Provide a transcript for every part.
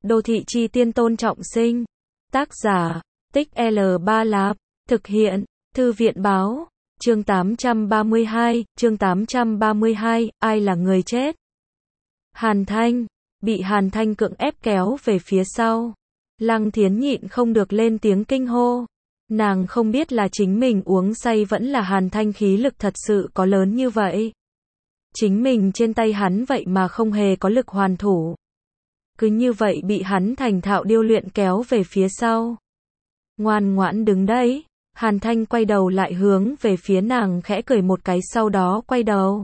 Đô thị chi tiên Tôn Trọng Sinh. Tác giả, Tích L Ba Lạp. Thực hiện, Thư viện báo. Chương 832, ai là người chết? Hàn Thanh, bị Hàn Thanh cưỡng ép kéo về phía sau. Lăng Thiến nhịn không được lên tiếng kinh hô. Nàng không biết là chính mình uống say vẫn là Hàn Thanh khí lực thật sự có lớn như vậy. Chính mình trên tay hắn vậy mà không hề có lực hoàn thủ. Cứ như vậy bị hắn thành thạo điêu luyện kéo về phía sau. Ngoan ngoãn đứng đấy. Hàn Thanh quay đầu lại hướng về phía nàng khẽ cười một cái, sau đó quay đầu.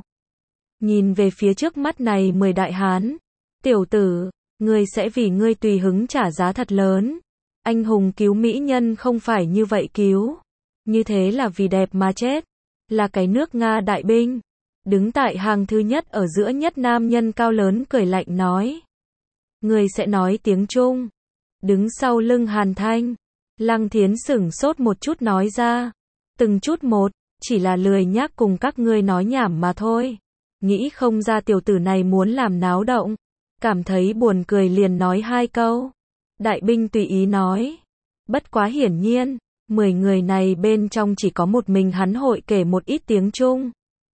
Nhìn về phía trước mắt này 10 đại hán. Tiểu tử, ngươi sẽ vì ngươi tùy hứng trả giá thật lớn. Anh hùng cứu mỹ nhân không phải như vậy cứu. Như thế là vì đẹp mà chết. Là cái nước Nga đại binh. Đứng tại hàng thứ nhất ở giữa nhất nam nhân cao lớn cười lạnh nói. Ngươi sẽ nói tiếng Trung. Đứng sau lưng Hàn Thanh. Lăng Thiến sửng sốt một chút nói ra. Từng chút một, chỉ là lười nhác cùng các ngươi nói nhảm mà thôi. Nghĩ không ra tiểu tử này muốn làm náo động. Cảm thấy buồn cười liền nói hai câu. Đại binh tùy ý nói. Bất quá hiển nhiên, 10 người này bên trong chỉ có một mình hắn hội kể một ít tiếng Trung.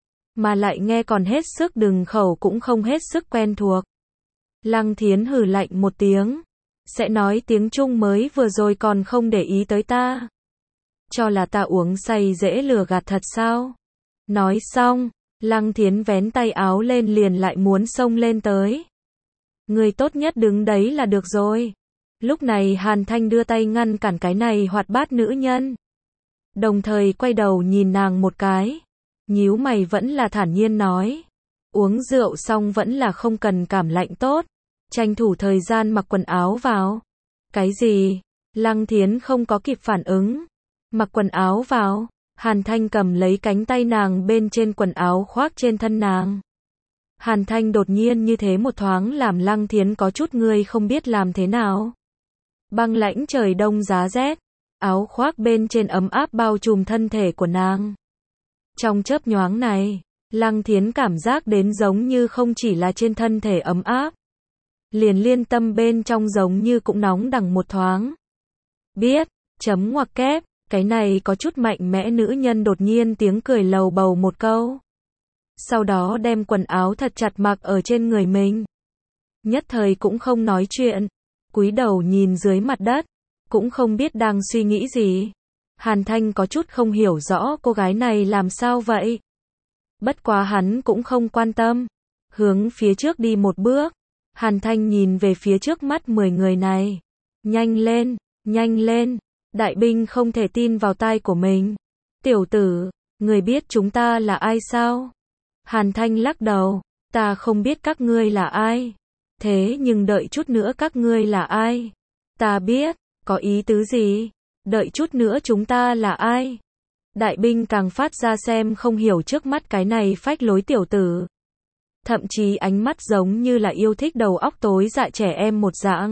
Mà lại nghe còn hết sức đừng khẩu cũng không hết sức quen thuộc. Lăng Thiến hừ lạnh một tiếng. Sẽ nói tiếng Trung mới vừa rồi còn không để ý tới ta. Cho là ta uống say dễ lừa gạt thật sao? Nói xong, Lăng Thiến vén tay áo lên liền lại muốn xông lên tới. Người tốt nhất đứng đấy là được rồi. Lúc này Hàn Thanh đưa tay ngăn cản cái này hoạt bát nữ nhân. Đồng thời quay đầu nhìn nàng một cái. Nhíu mày vẫn là thản nhiên nói. Uống rượu xong vẫn là không cần cảm lạnh tốt. Tranh thủ thời gian mặc quần áo vào. Cái gì? Lăng Thiến không có kịp phản ứng. Mặc quần áo vào. Hàn Thanh cầm lấy cánh tay nàng bên trên quần áo khoác trên thân nàng. Hàn Thanh đột nhiên như thế một thoáng làm Lăng Thiến có chút người không biết làm thế nào. Băng lãnh trời đông giá rét. Áo khoác bên trên ấm áp bao trùm thân thể của nàng. Trong chớp nhoáng này, Lăng Thiến cảm giác đến giống như không chỉ là trên thân thể ấm áp. Liền liên tâm bên trong giống như cũng nóng đằng một thoáng. Biết, chấm ngoặc kép, cái này có chút mạnh mẽ nữ nhân đột nhiên tiếng cười lầu bầu một câu. Sau đó đem quần áo thật chặt mặc ở trên người mình. Nhất thời cũng không nói chuyện. Cúi đầu nhìn dưới mặt đất. Cũng không biết đang suy nghĩ gì. Hàn Thanh có chút không hiểu rõ cô gái này làm sao vậy. Bất quá hắn cũng không quan tâm. Hướng phía trước đi một bước. Hàn Thanh nhìn về phía trước mắt 10 người này. Nhanh lên, nhanh lên. Đại binh không thể tin vào tai của mình. Tiểu tử, người biết chúng ta là ai sao? Hàn Thanh lắc đầu. Ta không biết các ngươi là ai. Thế nhưng đợi chút nữa các ngươi là ai? Ta biết, có ý tứ gì? Đợi chút nữa chúng ta là ai? Đại binh càng phát ra xem không hiểu trước mắt cái này phách lối tiểu tử. Thậm chí ánh mắt giống như là yêu thích đầu óc tối dạ trẻ em một dạng.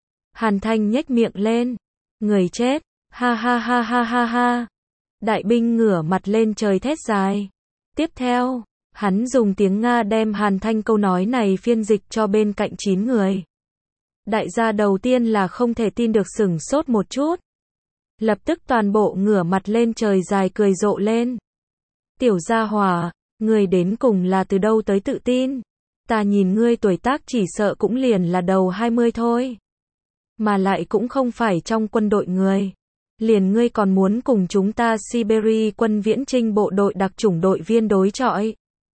Hàn Thanh nhếch miệng lên. Người chết. Ha ha ha ha ha ha. Đại binh ngửa mặt lên trời thét dài. Tiếp theo, hắn dùng tiếng Nga đem Hàn Thanh câu nói này phiên dịch cho bên cạnh 9 người. Đại gia đầu tiên là không thể tin được sửng sốt một chút. Lập tức toàn bộ ngửa mặt lên trời dài cười rộ lên. Tiểu gia hỏa, ngươi đến cùng là từ đâu tới tự tin? Ta nhìn ngươi tuổi tác chỉ sợ cũng liền là đầu 20 thôi. Mà lại cũng không phải trong quân đội người. Liền ngươi còn muốn cùng chúng ta Siberia quân viễn chinh bộ đội đặc chủng đội viên đối chọi.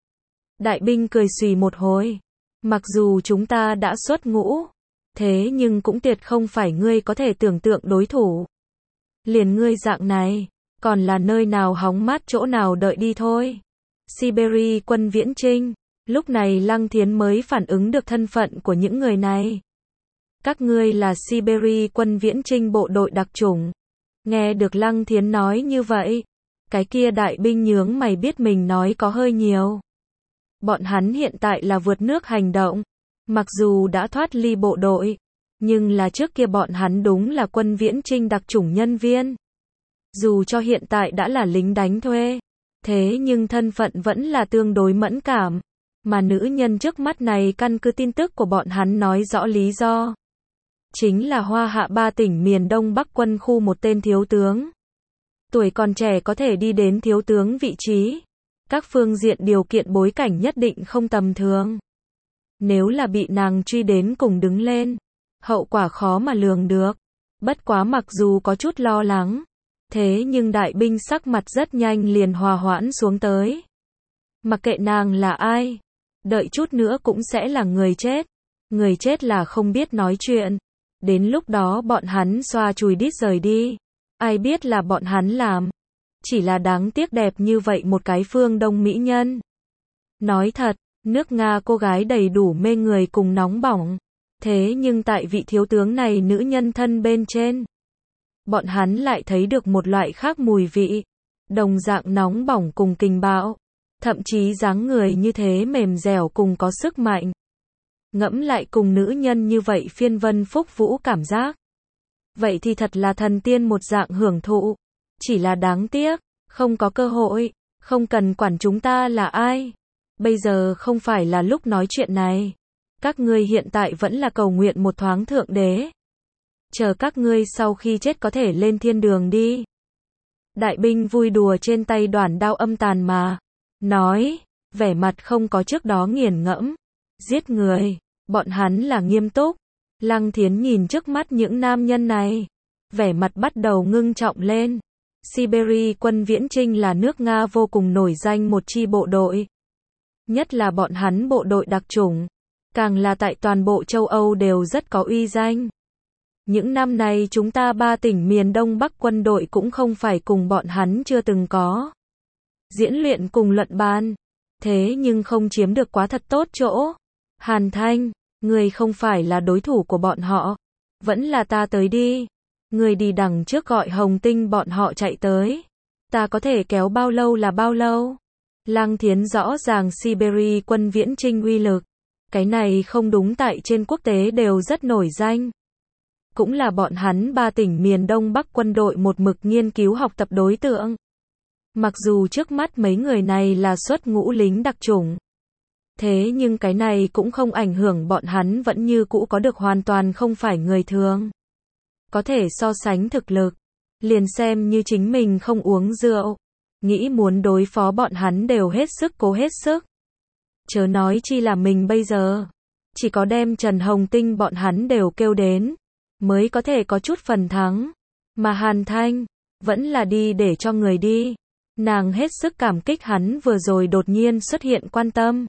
Đại binh cười xùy một hồi. Mặc dù chúng ta đã xuất ngũ, thế nhưng cũng tuyệt không phải ngươi có thể tưởng tượng đối thủ. Liền ngươi dạng này, còn là nơi nào hóng mát chỗ nào đợi đi thôi. Siberia quân viễn chinh. Lúc này Lăng Thiến mới phản ứng được thân phận của những người này. Các ngươi là Siberia quân viễn chinh bộ đội đặc chủng. Nghe được Lăng Thiến nói như vậy, cái kia đại binh nhướng mày biết mình nói có hơi nhiều. Bọn hắn hiện tại là vượt nước hành động. Mặc dù đã thoát ly bộ đội, nhưng là trước kia bọn hắn đúng là quân viễn chinh đặc chủng nhân viên. Dù cho hiện tại đã là lính đánh thuê, thế nhưng thân phận vẫn là tương đối mẫn cảm. Mà nữ nhân trước mắt này căn cứ tin tức của bọn hắn nói rõ lý do. chính là Hoa Hạ 3 tỉnh miền Đông Bắc quân khu một tên thiếu tướng. Tuổi còn trẻ có thể đi đến thiếu tướng vị trí. Các phương diện điều kiện bối cảnh nhất định không tầm thường. Nếu là bị nàng truy đến cùng đứng lên, hậu quả khó mà lường được. Bất quá mặc dù có chút lo lắng, thế nhưng đại binh sắc mặt rất nhanh liền hòa hoãn xuống tới. Mặc kệ nàng là ai, đợi chút nữa cũng sẽ là người chết. Người chết là không biết nói chuyện. Đến lúc đó bọn hắn xoa chùi đít rời đi. Ai biết là bọn hắn làm. Chỉ là đáng tiếc đẹp như vậy một cái phương Đông mỹ nhân. Nói thật, nước Nga cô gái đầy đủ mê người cùng nóng bỏng. Thế nhưng tại vị thiếu tướng này nữ nhân thân bên trên, bọn hắn lại thấy được một loại khác mùi vị. Đồng dạng nóng bỏng cùng kình bạo. Thậm chí dáng người như thế mềm dẻo cùng có sức mạnh. Ngẫm lại cùng nữ nhân như vậy phiên vân phúc vũ cảm giác. Vậy thì thật là thần tiên một dạng hưởng thụ. Chỉ là đáng tiếc, không có cơ hội, không cần quản chúng ta là ai. Bây giờ không phải là lúc nói chuyện này. Các ngươi hiện tại vẫn là cầu nguyện một thoáng thượng đế. Chờ các ngươi sau khi chết có thể lên thiên đường đi. Đại binh vui đùa trên tay đoản đao âm tàn mà. Nói, vẻ mặt không có trước đó nghiền ngẫm. Giết người, bọn hắn là nghiêm túc. Lăng Thiến nhìn trước mắt những nam nhân này. Vẻ mặt bắt đầu ngưng trọng lên. Siberia quân viễn chinh là nước Nga vô cùng nổi danh một chi bộ đội. Nhất là bọn hắn bộ đội đặc chủng. Càng là tại toàn bộ châu Âu đều rất có uy danh. Những năm này chúng ta 3 tỉnh miền Đông Bắc quân đội cũng không phải cùng bọn hắn chưa từng có diễn luyện cùng luận bàn. Thế nhưng không chiếm được quá thật tốt chỗ. Hàn Thanh, người không phải là đối thủ của bọn họ. Vẫn là ta tới đi. Người đi đằng trước gọi Hồng Tinh bọn họ chạy tới. Ta có thể kéo bao lâu là bao lâu. Lăng Thiến rõ ràng Siberia quân viễn chinh uy lực. Cái này không đúng, tại trên quốc tế đều rất nổi danh. Cũng là bọn hắn 3 tỉnh miền Đông Bắc quân đội một mực nghiên cứu học tập đối tượng. Mặc dù trước mắt mấy người này là xuất ngũ lính đặc chủng. Thế nhưng cái này cũng không ảnh hưởng bọn hắn vẫn như cũ có được hoàn toàn không phải người thường. Có thể so sánh thực lực. Liền xem như chính mình không uống rượu. Nghĩ muốn đối phó bọn hắn đều hết sức cố hết sức. Chớ nói chi là mình bây giờ. Chỉ có đem Trần Hồng Tinh bọn hắn đều kêu đến. Mới có thể có chút phần thắng. Mà Hàn Thanh, vẫn là đi để cho người đi. Nàng hết sức cảm kích hắn vừa rồi đột nhiên xuất hiện quan tâm.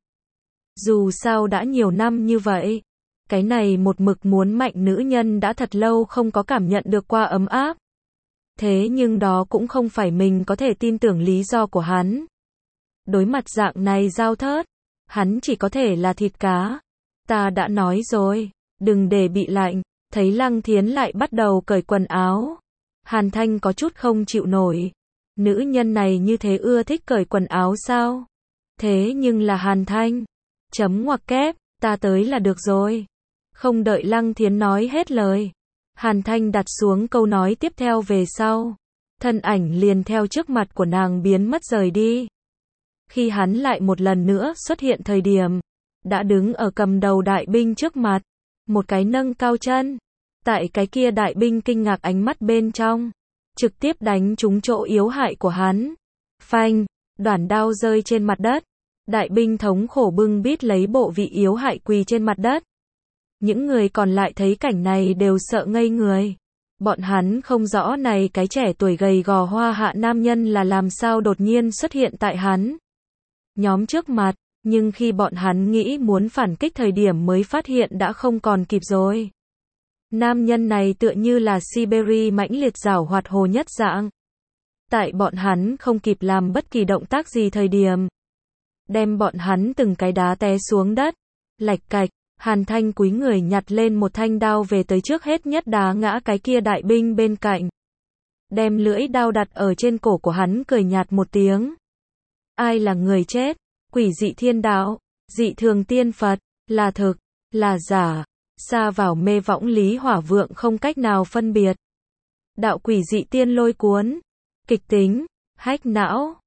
Dù sao đã nhiều năm như vậy. Cái này một mực muốn mạnh nữ nhân đã thật lâu không có cảm nhận được qua ấm áp. Thế nhưng đó cũng không phải mình có thể tin tưởng lý do của hắn. Đối mặt dạng này giao thớt, hắn chỉ có thể là thịt cá. Ta đã nói rồi, đừng để bị lạnh. Thấy Lăng Thiến lại bắt đầu cởi quần áo. Hàn Thanh có chút không chịu nổi. Nữ nhân này như thế ưa thích cởi quần áo sao? Thế nhưng là Hàn Thanh. Chấm ngoặc kép, ta tới là được rồi. Không đợi Lăng Thiến nói hết lời. Hàn Thanh đặt xuống câu nói tiếp theo về sau. Thân ảnh liền theo trước mặt của nàng biến mất rời đi. Khi hắn lại một lần nữa xuất hiện thời điểm, đã đứng ở cầm đầu đại binh trước mặt. Một cái nâng cao chân. Tại cái kia đại binh kinh ngạc ánh mắt bên trong. Trực tiếp đánh trúng chỗ yếu hại của hắn. Phanh, đoản đao rơi trên mặt đất. Đại binh thống khổ bưng bít lấy bộ vị yếu hại quỳ trên mặt đất. Những người còn lại thấy cảnh này đều sợ ngây người. Bọn hắn không rõ này cái trẻ tuổi gầy gò Hoa Hạ nam nhân là làm sao đột nhiên xuất hiện tại hắn nhóm trước mặt. Nhưng khi bọn hắn nghĩ muốn phản kích thời điểm mới phát hiện đã không còn kịp rồi. Nam nhân này tựa như là Siberia mãnh liệt giảo hoạt hồ nhất dạng. Tại bọn hắn không kịp làm bất kỳ động tác gì thời điểm. Đem bọn hắn từng cái đá té xuống đất. Lạch cạch, Hàn Thanh cúi người nhặt lên một thanh đao về tới trước hết nhất đá ngã cái kia đại binh bên cạnh. Đem lưỡi đao đặt ở trên cổ của hắn cười nhạt một tiếng. Ai là người chết? Quỷ dị thiên đạo, dị thường tiên Phật, là thực, là giả, xa vào mê võng lý hỏa vượng không cách nào phân biệt. Đạo quỷ dị tiên lôi cuốn, kịch tính, hách não.